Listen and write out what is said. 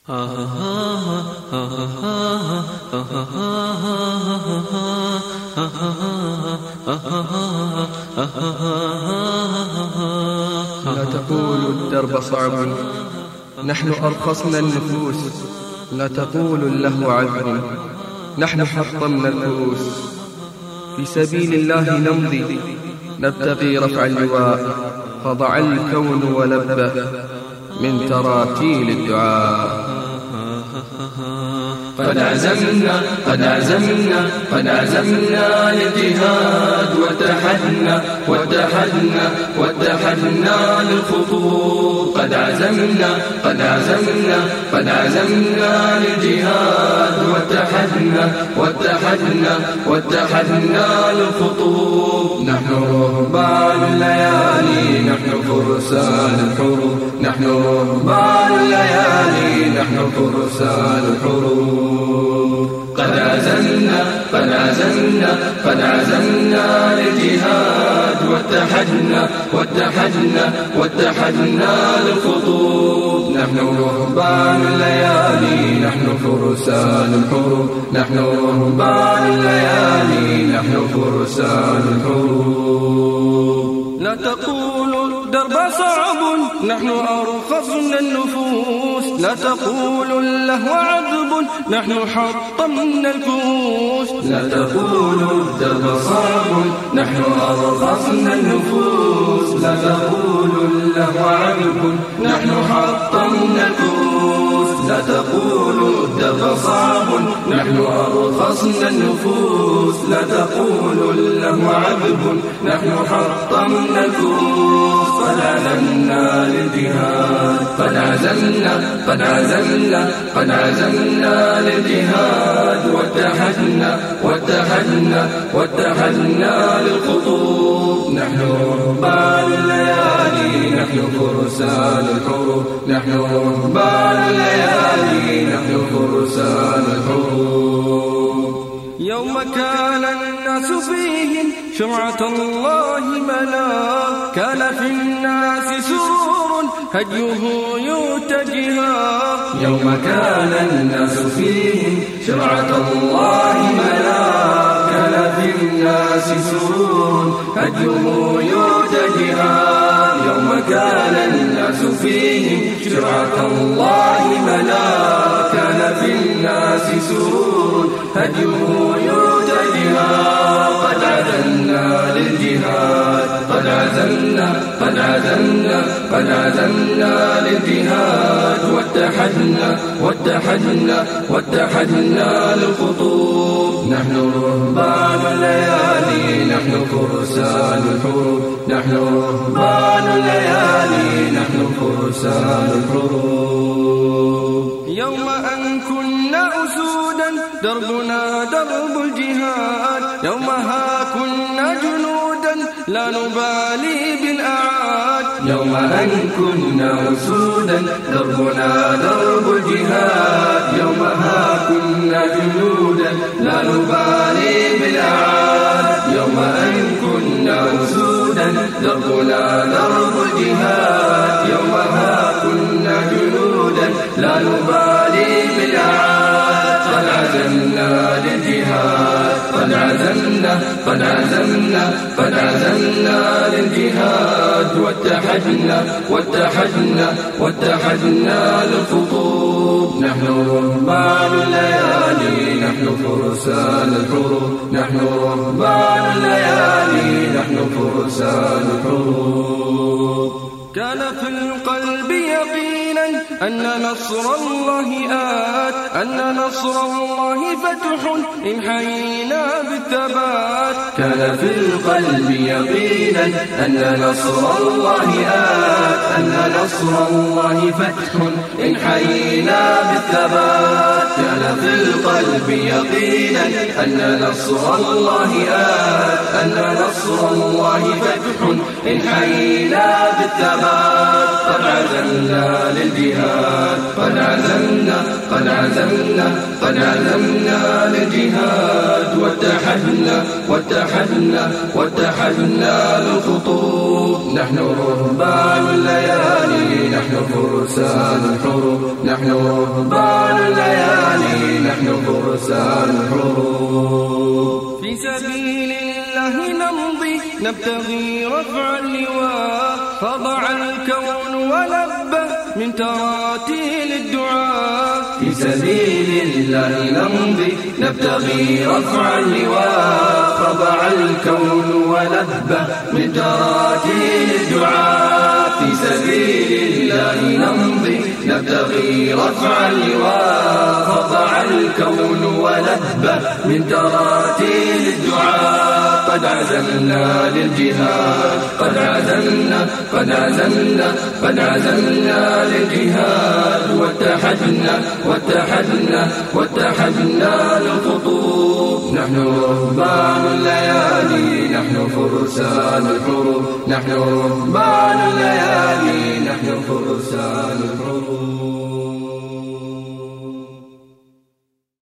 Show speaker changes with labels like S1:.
S1: لا تقولوا الدرب صعب، نحن أرخصنا النفوس. لا تقولوا اللهو عذب، نحن حطمنا الكؤوس. في سبيل الله نمضي نبتغي رفع اللواء، فضع الكون ولبه من تراتيل الدعاء.
S2: قد عزمنا قد عزمنا قد عزمنا للجهاد، واتحدنا للخطوب. قد عزمنا قد عزمنا قد عزمنا للجهاد، واتحدنا للخطوب. نحن رهبان الليالي، نحن فرسان الحروب. نحن رهبان الليالي، نحن فرسان الحروب. قد عزمنا قد عزمنا قد عزمنا للجهاد، واتحدنا للخطوب. نحن رهبان الليالي، نحن فرسان الحروب. نحن رهبان الليالي، نحن فرسان الحروب.
S3: لا تقولوا الدرب صعب، نحن أرخصنا النفوس. لا تقولوا اللهو عذب، نحن حطمنا الكؤوس.
S2: لا تقولوا الدرب صعب، نحن أرخصنا النفوس. لا تقولوا اللهو عذب، نحن حطمنا الكؤوس. لا تقولوا الدرب صعب، نحن أرخصنا النفوس. لا تقولوا اللهو عذب، نحن حطمنا الكؤوس. قد عزمنا للجهاد، قد عزمنا قد عزمنا قد عزمنا للجهاد، واتحدنا للخطوب. نحن رهبان الليالي، نحن فرسان الحروب. نحن رهبان الليالي، نحن فرسان الحروب.
S3: يوم كان الناس فيهم شرعة الله ملا، كان في الناس سرور هديه يتجها.
S2: يوم كان الناس فيهم شرعة الله ملا، كان في الناس سرور هديه يتجها. يوم كان الناس فيهم شرعة الله ملا، كان في الناس سرور هديه يتجها. قد عزمنا للجهاد، قد عزمنا قد عزمنا قد عزمنا للجهاد، واتحدنا للخطوب. نحن رهبان الليالي، نحن فرسان الحروب. نحن رهبان الليالي، نحن فرسان الحروب.
S3: يوم أن كنا أسودا دربنا درب الجهاد، يومها كنا جنودا لا نبالي بالأعاد.
S2: يوم أن كنا أسودا دربنا درب الجهاد، يومها كنا جنودا لا نبالي بالأعاد. يوم أن كنا أسودا دربنا درب الجهاد، يومها كنا جنودا لا نبالي بالأعاد. قد عزمنا للجهاد، قد عزمنا قد عزمنا قد عزمنا للجهاد، واتحدنا للخطوب. نحن رهبان الليالي، نحن فرسان الحروب. نحن رهبان الليالي، نحن فرسان الحروب.
S3: كان في القلب يقينا أن نصر الله آت، أن نصر الله فتح إن حيينا بالثبات.
S2: كان في القلب يقينا أن نصر الله آت، أن نصر الله فتح إن حيينا بالثبات. كان في القلب يقينا أن نصر الله آت، أن نصر الله فتح إن حيينا بالثبات. قد عزمنا للجهاد، قد عزمنا قد عزمنا للجهاد واتحدنا للخطوب. نحن رهبان الليالي نحن فرسان الحروب. نحن رهبان الليالي نحن فرسان الحروب.
S3: في سبيل الله نمضي نبتغي رفع اللواء، خضع الكون ولبه من تراتيل الدعاء.
S2: في سبيل الله نمضي نبتغي رفع اللواء، خضع الكون ولبه من تراتيل الدعاء. في سبيل الله نمضي نبتغي رفع اللواء، خضع الكون ولبه من تراتيل الدعاء. قد عزمنا للجهاد قد عزمنا للجهاد واتحدنا للخطوب. نحن رهبان الليالي نحن فرسان الحروب. نحن رهبان الليالي نحن فرسان الحروب.